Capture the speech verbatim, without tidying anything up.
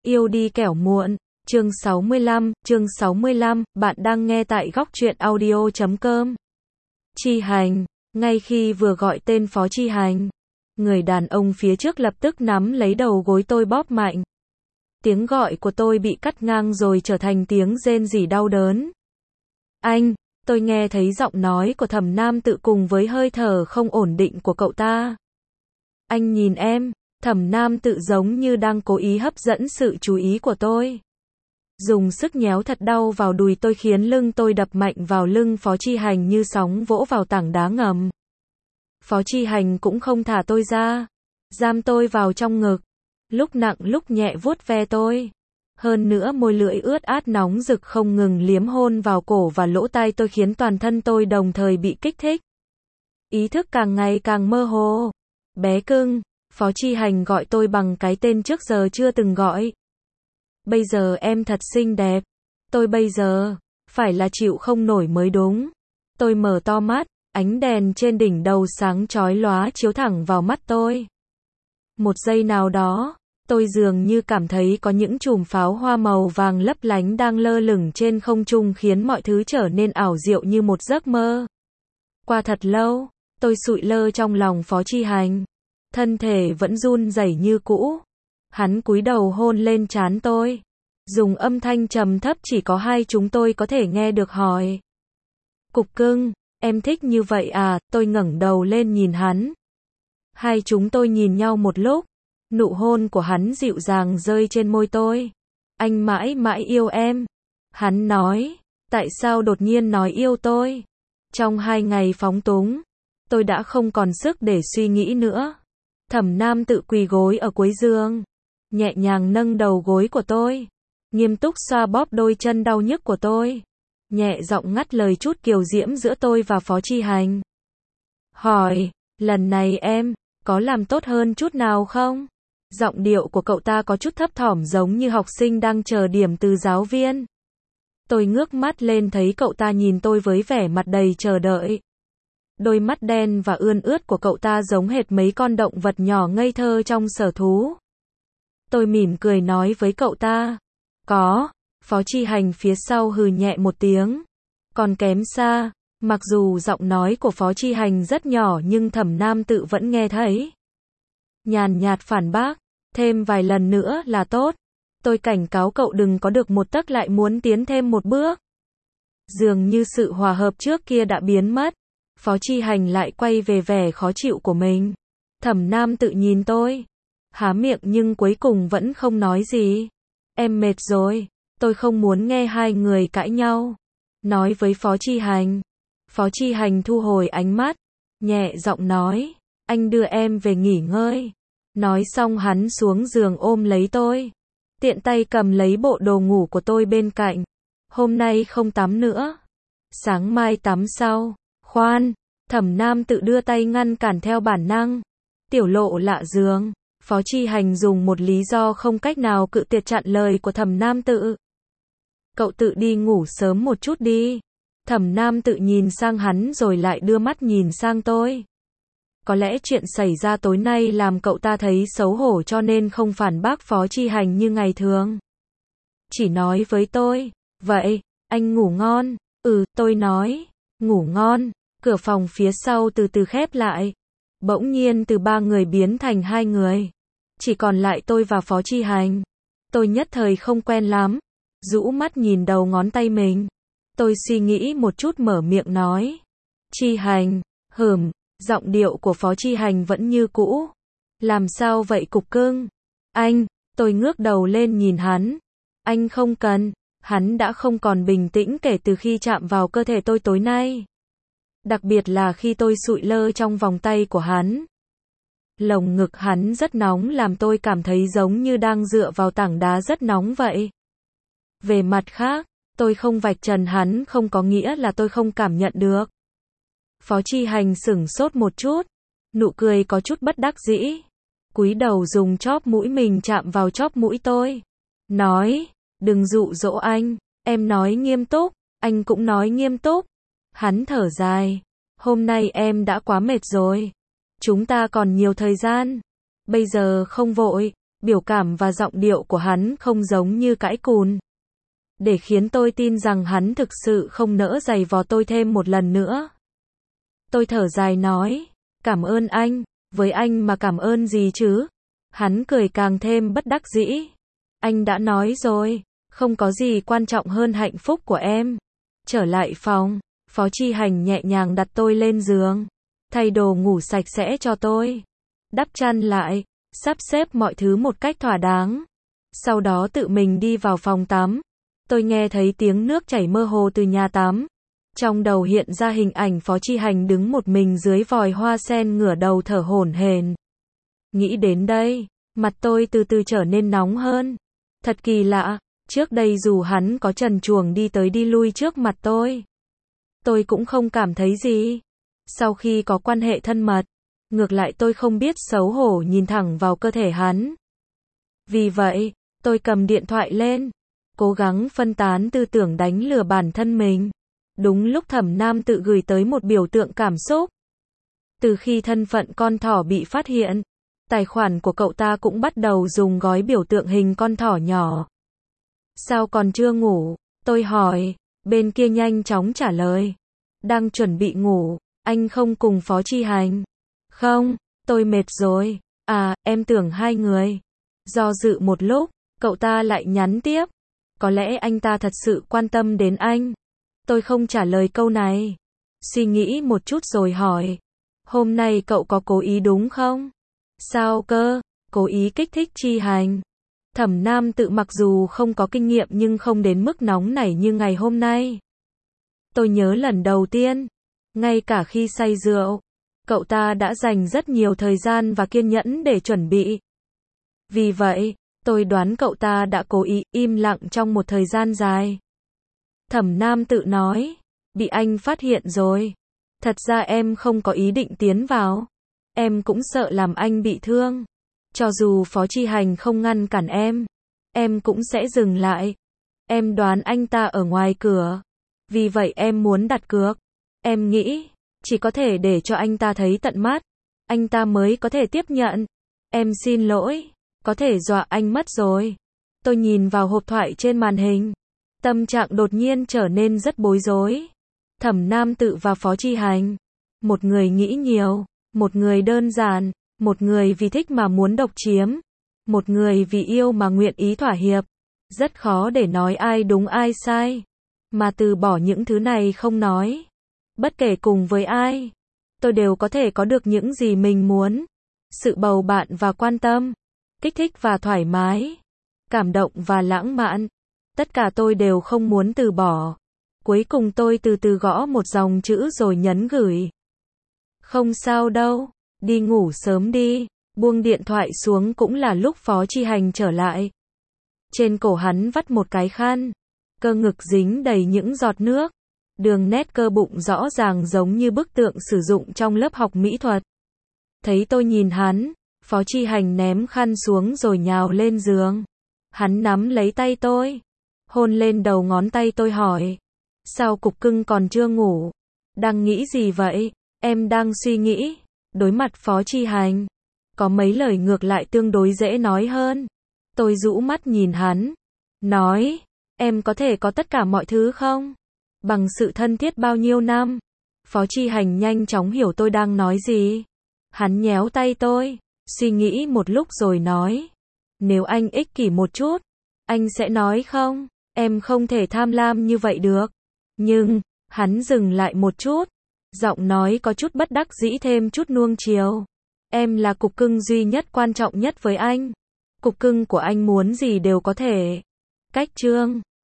Yêu đi kẻo muộn. Chương sáu mươi lăm, chương sáu mươi lăm, bạn đang nghe tại góc truyện audio chấm com. Chi Hành, ngay khi vừa gọi tên Phó Chi Hành, người đàn ông phía trước lập tức nắm lấy đầu gối tôi bóp mạnh. Tiếng gọi của tôi bị cắt ngang rồi trở thành tiếng rên rỉ đau đớn. Anh, tôi nghe thấy giọng nói của Thẩm Nam Tự cùng với hơi thở không ổn định của cậu ta. Anh nhìn em. Thẩm Nam Tự giống như đang cố ý hấp dẫn sự chú ý của tôi. Dùng sức nhéo thật đau vào đùi tôi khiến lưng tôi đập mạnh vào lưng Phó Chi Hành như sóng vỗ vào tảng đá ngầm. Phó Chi Hành cũng không thả tôi ra, giam tôi vào trong ngực, lúc nặng lúc nhẹ vuốt ve tôi. Hơn nữa môi lưỡi ướt át nóng rực không ngừng liếm hôn vào cổ và lỗ tai tôi khiến toàn thân tôi đồng thời bị kích thích. Ý thức càng ngày càng mơ hồ. Bé cưng. Phó Chi Hành gọi tôi bằng cái tên trước giờ chưa từng gọi. Bây giờ em thật xinh đẹp. Tôi bây giờ phải là chịu không nổi mới đúng. Tôi mở to mắt, ánh đèn trên đỉnh đầu sáng chói lóa chiếu thẳng vào mắt tôi. Một giây nào đó, tôi dường như cảm thấy có những chùm pháo hoa màu vàng lấp lánh đang lơ lửng trên không trung khiến mọi thứ trở nên ảo diệu như một giấc mơ. Qua thật lâu, tôi sụi lơ trong lòng Phó Chi Hành. Thân thể vẫn run rẩy như cũ. Hắn cúi đầu hôn lên trán tôi. Dùng âm thanh trầm thấp chỉ có hai chúng tôi có thể nghe được hỏi. Cục cưng, em thích như vậy à? Tôi ngẩng đầu lên nhìn hắn. Hai chúng tôi nhìn nhau một lúc. Nụ hôn của hắn dịu dàng rơi trên môi tôi. Anh mãi mãi yêu em. Hắn nói. Tại sao đột nhiên nói yêu tôi? Trong hai ngày phóng túng, tôi đã không còn sức để suy nghĩ nữa. Thẩm Nam Tự quỳ gối ở cuối giường, nhẹ nhàng nâng đầu gối của tôi, nghiêm túc xoa bóp đôi chân đau nhức của tôi, nhẹ giọng ngắt lời chút kiều diễm giữa tôi và Phó Chi Hành. Hỏi, lần này em có làm tốt hơn chút nào không? Giọng điệu của cậu ta có chút thấp thỏm giống như học sinh đang chờ điểm từ giáo viên. Tôi ngước mắt lên thấy cậu ta nhìn tôi với vẻ mặt đầy chờ đợi. Đôi mắt đen và ươn ướt của cậu ta giống hệt mấy con động vật nhỏ ngây thơ trong sở thú. Tôi mỉm cười nói với cậu ta. Có. Phó Chi Hành phía sau hừ nhẹ một tiếng. Còn kém xa. Mặc dù giọng nói của Phó Chi Hành rất nhỏ nhưng Thẩm Nam Tự vẫn nghe thấy. Nhàn nhạt phản bác. Thêm vài lần nữa là tốt. Tôi cảnh cáo cậu đừng có được một tấc lại muốn tiến thêm một bước. Dường như sự hòa hợp trước kia đã biến mất. Phó Chi Hành lại quay về vẻ khó chịu của mình. Thẩm Nam Tự nhìn tôi, há miệng nhưng cuối cùng vẫn không nói gì. Em mệt rồi, tôi không muốn nghe hai người cãi nhau. Nói với Phó Chi Hành. Phó Chi Hành thu hồi ánh mắt, nhẹ giọng nói, anh đưa em về nghỉ ngơi. Nói xong hắn xuống giường ôm lấy tôi, tiện tay cầm lấy bộ đồ ngủ của tôi bên cạnh. Hôm nay không tắm nữa, sáng mai tắm sau. Khoan, Thẩm Nam Tự đưa tay ngăn cản theo bản năng. Tiểu Lộ lạ giường. Phó Chi Hành dùng một lý do không cách nào cự tuyệt chặn lời của Thẩm Nam Tự. Cậu tự đi ngủ sớm một chút đi. Thẩm Nam Tự nhìn sang hắn rồi lại đưa mắt nhìn sang tôi. Có lẽ chuyện xảy ra tối nay làm cậu ta thấy xấu hổ cho nên không phản bác Phó Chi Hành như ngày thường. Chỉ nói với tôi, vậy, anh ngủ ngon. Ừ, tôi nói, ngủ ngon. Cửa phòng phía sau từ từ khép lại. Bỗng nhiên từ ba người biến thành hai người. Chỉ còn lại tôi và Phó Chi Hành. Tôi nhất thời không quen lắm. Rũ mắt nhìn đầu ngón tay mình. Tôi suy nghĩ một chút mở miệng nói. Chi Hành, hửm, giọng điệu của Phó Chi Hành vẫn như cũ. Làm sao vậy cục cưng? Anh, tôi ngước đầu lên nhìn hắn. Anh không cần. Hắn đã không còn bình tĩnh kể từ khi chạm vào cơ thể tôi tối nay. Đặc biệt là khi tôi sụi lơ trong vòng tay của hắn. Lồng ngực hắn rất nóng làm tôi cảm thấy giống như đang dựa vào tảng đá rất nóng vậy. Về mặt khác, tôi không vạch trần hắn không có nghĩa là tôi không cảm nhận được. Phó Chi Hành sửng sốt một chút, nụ cười có chút bất đắc dĩ. Cúi đầu dùng chóp mũi mình chạm vào chóp mũi tôi. Nói, đừng dụ dỗ anh, em nói nghiêm túc, anh cũng nói nghiêm túc. Hắn thở dài. Hôm nay em đã quá mệt rồi. Chúng ta còn nhiều thời gian. Bây giờ không vội. Biểu cảm và giọng điệu của hắn không giống như cãi cùn. Để khiến tôi tin rằng hắn thực sự không nỡ giày vò tôi thêm một lần nữa. Tôi thở dài nói, cảm ơn anh, với anh mà cảm ơn gì chứ? Hắn cười càng thêm bất đắc dĩ. Anh đã nói rồi, không có gì quan trọng hơn hạnh phúc của em. Trở lại phòng, Phó Chi Hành nhẹ nhàng đặt tôi lên giường, thay đồ ngủ sạch sẽ cho tôi, đắp chăn lại, sắp xếp mọi thứ một cách thỏa đáng. Sau đó tự mình đi vào phòng tắm. Tôi nghe thấy tiếng nước chảy mơ hồ từ nhà tắm. Trong đầu hiện ra hình ảnh Phó Chi Hành đứng một mình dưới vòi hoa sen ngửa đầu thở hổn hển. Nghĩ đến đây, mặt tôi từ từ trở nên nóng hơn. Thật kỳ lạ, trước đây dù hắn có trần truồng đi tới đi lui trước mặt tôi, tôi cũng không cảm thấy gì. Sau khi có quan hệ thân mật, ngược lại tôi không biết xấu hổ nhìn thẳng vào cơ thể hắn. Vì vậy, tôi cầm điện thoại lên, cố gắng phân tán tư tưởng đánh lừa bản thân mình. Đúng lúc Thẩm Nam tự gửi tới một biểu tượng cảm xúc. Từ khi thân phận con thỏ bị phát hiện, tài khoản của cậu ta cũng bắt đầu dùng gói biểu tượng hình con thỏ nhỏ. Sao còn chưa ngủ? Tôi hỏi, bên kia nhanh chóng trả lời. Đang chuẩn bị ngủ, anh không cùng Phó Chi Hành? Không, tôi mệt rồi. À, em tưởng hai người. Do dự một lúc, cậu ta lại nhắn tiếp. Có lẽ anh ta thật sự quan tâm đến anh. Tôi không trả lời câu này. Suy nghĩ một chút rồi hỏi. Hôm nay cậu có cố ý đúng không? Sao cơ? Cố ý kích thích Chi Hành. Thẩm Nam tự mặc dù không có kinh nghiệm nhưng không đến mức nóng nảy như ngày hôm nay. Tôi nhớ lần đầu tiên, ngay cả khi say rượu, cậu ta đã dành rất nhiều thời gian và kiên nhẫn để chuẩn bị. Vì vậy, tôi đoán cậu ta đã cố ý im lặng trong một thời gian dài. Thẩm Nam tự nói, bị anh phát hiện rồi. Thật ra em không có ý định tiến vào. Em cũng sợ làm anh bị thương. Cho dù Phó Chi Hành không ngăn cản em, em cũng sẽ dừng lại. Em đoán anh ta ở ngoài cửa. Vì vậy em muốn đặt cược. Em nghĩ, chỉ có thể để cho anh ta thấy tận mắt, anh ta mới có thể tiếp nhận. Em xin lỗi, có thể dọa anh mất rồi. Tôi nhìn vào hộp thoại trên màn hình. Tâm trạng đột nhiên trở nên rất bối rối. Thẩm Nam tự và Phó Chi Hành. Một người nghĩ nhiều, một người đơn giản, một người vì thích mà muốn độc chiếm, một người vì yêu mà nguyện ý thỏa hiệp. Rất khó để nói ai đúng ai sai, mà từ bỏ những thứ này không nói. Bất kể cùng với ai, tôi đều có thể có được những gì mình muốn. Sự bầu bạn và quan tâm, kích thích và thoải mái, cảm động và lãng mạn. Tất cả tôi đều không muốn từ bỏ. Cuối cùng tôi từ từ gõ một dòng chữ rồi nhấn gửi. Không sao đâu, đi ngủ sớm đi. Buông điện thoại xuống cũng là lúc Phó Chi Hành trở lại. Trên cổ hắn vắt một cái khăn, cơ ngực dính đầy những giọt nước. Đường nét cơ bụng rõ ràng giống như bức tượng sử dụng trong lớp học mỹ thuật. Thấy tôi nhìn hắn, Phó Chi Hành ném khăn xuống rồi nhào lên giường. Hắn nắm lấy tay tôi, hôn lên đầu ngón tay tôi hỏi. Sao cục cưng còn chưa ngủ? Đang nghĩ gì vậy? Em đang suy nghĩ. Đối mặt Phó Chi Hành, có mấy lời ngược lại tương đối dễ nói hơn. Tôi rũ mắt nhìn hắn, nói, em có thể có tất cả mọi thứ không? Bằng sự thân thiết bao nhiêu năm. Phó Chi Hành nhanh chóng hiểu tôi đang nói gì. Hắn nhéo tay tôi, suy nghĩ một lúc rồi nói, nếu anh ích kỷ một chút, anh sẽ nói không? Em không thể tham lam như vậy được. Nhưng, hắn dừng lại một chút, giọng nói có chút bất đắc dĩ thêm chút nuông chiều. Em là cục cưng duy nhất quan trọng nhất với anh. Cục cưng của anh muốn gì đều có thể. Cách chương